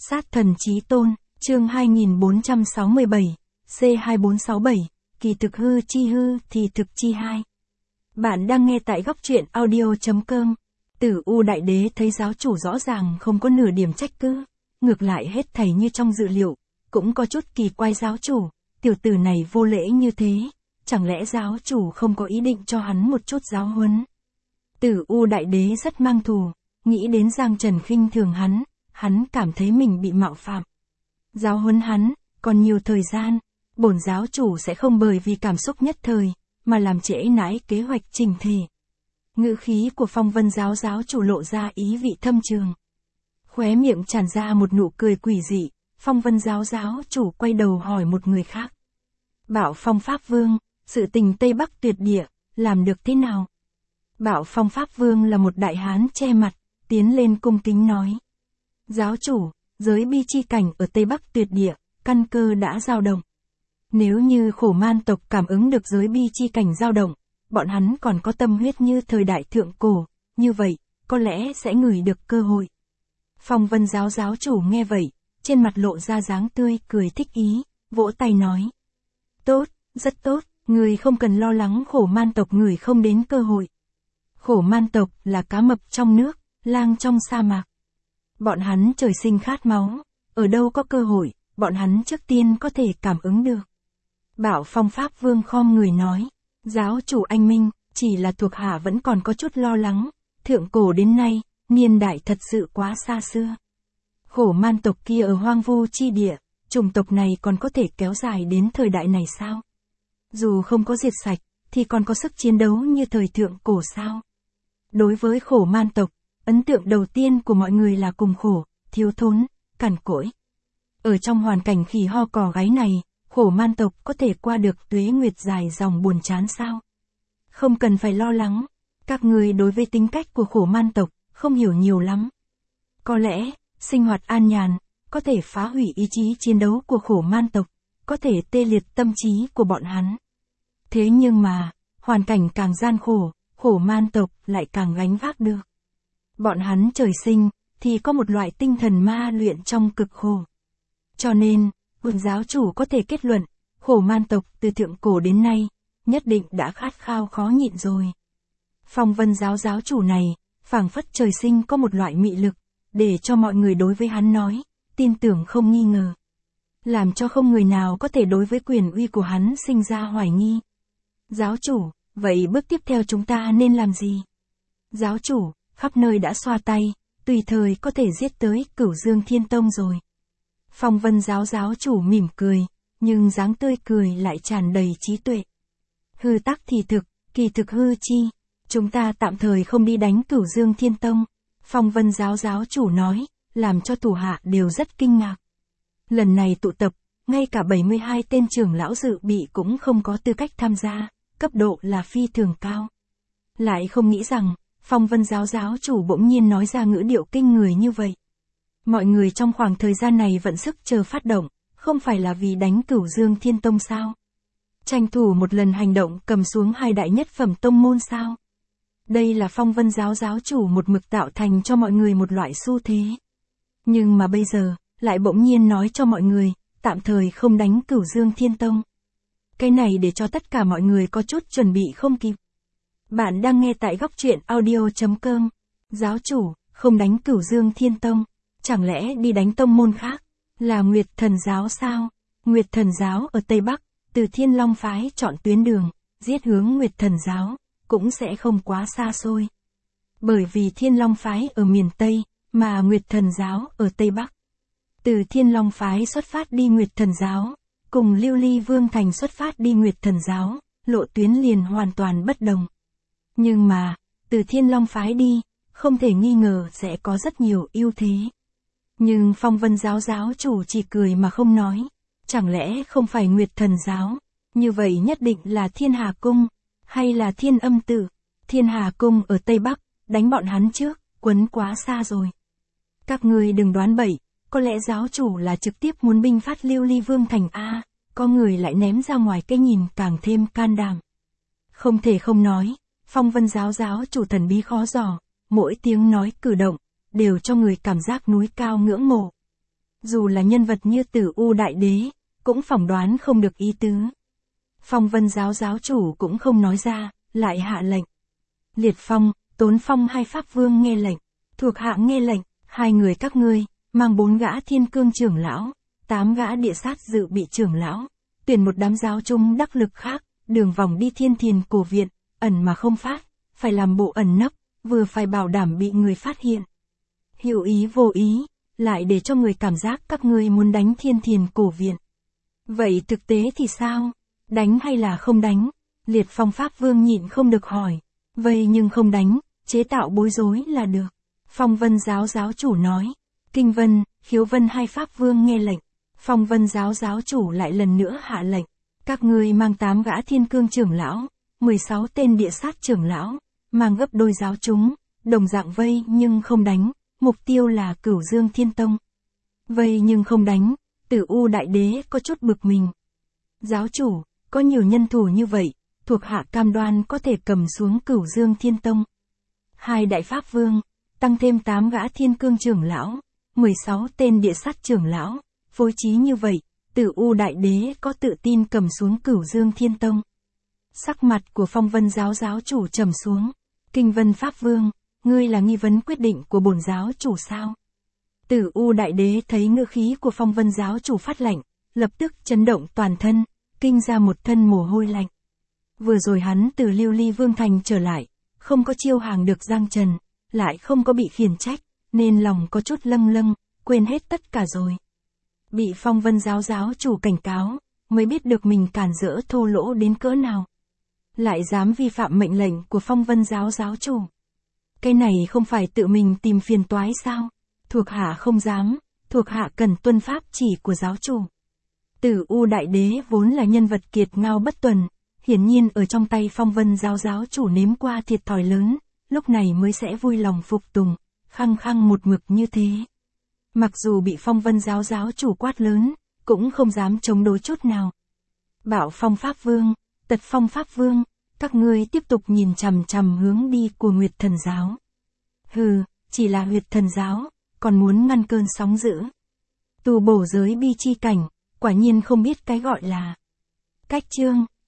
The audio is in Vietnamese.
Sát thần chí tôn, chương 2467, C2467, kỳ thực hư chi hư thì thực chi hai. Bạn đang nghe tại góc truyện audio.com. Tử U Đại Đế thấy giáo chủ rõ ràng không có nửa điểm trách cứ, ngược lại hết thảy như trong dự liệu, cũng có chút kỳ quái giáo chủ, tiểu tử này vô lễ như thế, chẳng lẽ giáo chủ không có ý định cho hắn một chút giáo huấn. Tử U Đại Đế rất mang thù, nghĩ đến Giang Trần khinh thường hắn cảm thấy mình bị mạo phạm. Giáo huấn hắn, còn nhiều thời gian, bổn giáo chủ sẽ không bởi vì cảm xúc nhất thời, mà làm trễ nải kế hoạch chỉnh thể. Ngữ khí của Phong Vân giáo giáo chủ lộ ra ý vị thâm trường. Khóe miệng tràn ra một nụ cười quỷ dị, Phong Vân giáo giáo chủ quay đầu hỏi một người khác. Bảo Phong Pháp Vương, sự tình Tây Bắc tuyệt địa, làm được thế nào? Bảo Phong Pháp Vương là một đại hán che mặt, tiến lên cung kính nói. Giáo chủ, giới bi chi cảnh ở Tây Bắc tuyệt địa, căn cơ đã dao động. Nếu như Khổ Man tộc cảm ứng được giới bi chi cảnh dao động, bọn hắn còn có tâm huyết như thời đại thượng cổ, như vậy, có lẽ sẽ ngửi được cơ hội. Phong Vân giáo giáo chủ nghe vậy, trên mặt lộ ra dáng tươi cười thích ý, vỗ tay nói. Tốt, rất tốt, người không cần lo lắng Khổ Man tộc người không đến cơ hội. Khổ Man tộc là cá mập trong nước, lang trong sa mạc. Bọn hắn trời sinh khát máu, ở đâu có cơ hội, bọn hắn trước tiên có thể cảm ứng được. Bảo Phong Pháp Vương khom người nói, giáo chủ anh minh, chỉ là thuộc hạ vẫn còn có chút lo lắng, thượng cổ đến nay, niên đại thật sự quá xa xưa. Khổ Man tộc kia ở hoang vu chi địa, chủng tộc này còn có thể kéo dài đến thời đại này sao? Dù không có diệt sạch, thì còn có sức chiến đấu như thời thượng cổ sao? Đối với Khổ Man tộc, ấn tượng đầu tiên của mọi người là cùng khổ, thiếu thốn, cằn cỗi. Ở trong hoàn cảnh khỉ ho cò gáy này, Khổ Man tộc có thể qua được tuế nguyệt dài dòng buồn chán sao? Không cần phải lo lắng, các người đối với tính cách của Khổ Man tộc, không hiểu nhiều lắm. Có lẽ, sinh hoạt an nhàn, có thể phá hủy ý chí chiến đấu của Khổ Man tộc, có thể tê liệt tâm trí của bọn hắn. Thế nhưng mà, hoàn cảnh càng gian khổ, Khổ Man tộc lại càng gánh vác được. Bọn hắn trời sinh, thì có một loại tinh thần ma luyện trong cực khổ. Cho nên, bổn giáo chủ có thể kết luận, Khổ Man tộc từ thượng cổ đến nay, nhất định đã khát khao khó nhịn rồi. Phong Vân giáo giáo chủ này, phảng phất trời sinh có một loại mị lực, để cho mọi người đối với hắn nói, tin tưởng không nghi ngờ. Làm cho không người nào có thể đối với quyền uy của hắn sinh ra hoài nghi. Giáo chủ, vậy bước tiếp theo chúng ta nên làm gì? Giáo chủ, khắp nơi đã xoa tay, tùy thời có thể giết tới Cửu Dương Thiên Tông rồi. Phong Vân giáo giáo chủ mỉm cười, nhưng dáng tươi cười lại tràn đầy trí tuệ. Hư tắc thì thực, kỳ thực hư chi, chúng ta tạm thời không đi đánh Cửu Dương Thiên Tông. Phong Vân giáo giáo chủ nói, làm cho thủ hạ đều rất kinh ngạc. Lần này tụ tập, ngay cả 72 tên trưởng lão dự bị cũng không có tư cách tham gia, cấp độ là phi thường cao. Lại không nghĩ rằng, Phong Vân giáo giáo chủ bỗng nhiên nói ra ngữ điệu kinh người như vậy. Mọi người trong khoảng thời gian này vận sức chờ phát động, không phải là vì đánh Cửu Dương Thiên Tông sao? Tranh thủ một lần hành động cầm xuống hai đại nhất phẩm tông môn sao? Đây là Phong Vân giáo giáo chủ một mực tạo thành cho mọi người một loại xu thế. Nhưng mà bây giờ, lại bỗng nhiên nói cho mọi người, tạm thời không đánh Cửu Dương Thiên Tông. Cái này để cho tất cả mọi người có chút chuẩn bị không kịp. Bạn đang nghe tại góc truyện audio.com. Giáo chủ, không đánh Cửu Dương Thiên Tông, chẳng lẽ đi đánh tông môn khác, là Nguyệt Thần giáo sao? Nguyệt Thần giáo ở Tây Bắc, từ Thiên Long phái chọn tuyến đường, giết hướng Nguyệt Thần giáo, cũng sẽ không quá xa xôi. Bởi vì Thiên Long phái ở miền Tây, mà Nguyệt Thần giáo ở Tây Bắc. Từ Thiên Long phái xuất phát đi Nguyệt Thần giáo, cùng Lưu Ly Vương Thành xuất phát đi Nguyệt Thần giáo, lộ tuyến liền hoàn toàn bất đồng. Nhưng mà, từ Thiên Long phái đi, không thể nghi ngờ sẽ có rất nhiều ưu thế. Nhưng Phong Vân giáo giáo chủ chỉ cười mà không nói. Chẳng lẽ không phải Nguyệt Thần giáo, như vậy nhất định là Thiên Hà Cung, hay là Thiên Âm Tự? Thiên Hà Cung ở Tây Bắc, đánh bọn hắn trước, quấn quá xa rồi. Các người đừng đoán bậy, có lẽ giáo chủ là trực tiếp muốn binh phát Lưu Ly Vương Thành A, có người lại ném ra ngoài cái nhìn càng thêm can đảm. Không thể không nói, Phong Vân giáo giáo chủ thần bí khó dò, mỗi tiếng nói cử động, đều cho người cảm giác núi cao ngưỡng mộ. Dù là nhân vật như Tử U Đại Đế, cũng phỏng đoán không được ý tứ. Phong Vân giáo giáo chủ cũng không nói ra, lại hạ lệnh. Liệt Phong, Tốn Phong hai pháp vương nghe lệnh. Thuộc hạ nghe lệnh, hai người các ngươi, mang 4 gã thiên cương trưởng lão, 8 gã địa sát dự bị trưởng lão, tuyển một đám giáo chung đắc lực khác, đường vòng đi Thiên Thiền cổ viện, ẩn mà không phát, phải làm bộ ẩn nấp, vừa phải bảo đảm bị người phát hiện. Hữu ý vô ý, lại để cho người cảm giác các ngươi muốn đánh Thiên Thiền cổ viện. Vậy thực tế thì sao? Đánh hay là không đánh? Liệt Phong pháp vương nhịn không được hỏi. Vậy nhưng không đánh, chế tạo bối rối là được. Phong Vân giáo giáo chủ nói. Kinh Vân, Khiếu Vân hai pháp vương nghe lệnh. Phong Vân giáo giáo chủ lại lần nữa hạ lệnh. Các ngươi mang 8 gã thiên cương trưởng lão, 16 tên địa sát trưởng lão, mang gấp đôi giáo chúng, đồng dạng vây nhưng không đánh, mục tiêu là Cửu Dương Thiên Tông. Vây nhưng không đánh, Tử U Đại Đế có chút bực mình. Giáo chủ, có nhiều nhân thủ như vậy, thuộc hạ cam đoan có thể cầm xuống Cửu Dương Thiên Tông. Hai đại pháp vương, tăng thêm 8 gã thiên cương trưởng lão, 16 tên địa sát trưởng lão, phối trí như vậy, Tử U Đại Đế có tự tin cầm xuống Cửu Dương Thiên Tông. Sắc mặt của Phong Vân giáo giáo chủ trầm xuống. Kinh Vân pháp vương, ngươi là nghi vấn quyết định của bổn giáo chủ sao? Tử U Đại Đế thấy ngữ khí của Phong Vân giáo chủ phát lạnh, lập tức chấn động toàn thân, kinh ra một thân mồ hôi lạnh. Vừa rồi hắn từ Lưu Ly Vương Thành trở lại, không có chiêu hàng được Giang Trần, lại không có bị khiển trách, nên lòng có chút lâng lâng, quên hết tất cả rồi. Bị Phong Vân giáo giáo chủ cảnh cáo, mới biết được mình cản rỡ thô lỗ đến cỡ nào. Lại dám vi phạm mệnh lệnh của Phong Vân giáo giáo chủ. Cái này không phải tự mình tìm phiền toái sao? Thuộc hạ không dám, thuộc hạ cần tuân pháp chỉ của giáo chủ. Tử U Đại Đế vốn là nhân vật kiệt ngao bất tuần, hiển nhiên ở trong tay Phong Vân giáo giáo chủ nếm qua thiệt thòi lớn, lúc này mới sẽ vui lòng phục tùng, khăng khăng một mực như thế. Mặc dù bị Phong Vân giáo giáo chủ quát lớn, cũng không dám chống đối chút nào. Bảo Phong Pháp Vương, Tật Phong Pháp Vương, các ngươi tiếp tục nhìn chằm chằm hướng đi của Nguyệt Thần giáo. Hừ, chỉ là Nguyệt Thần giáo, còn muốn ngăn cơn sóng dữ. Tu bổ giới bi chi cảnh, quả nhiên không biết cái gọi là cách chương.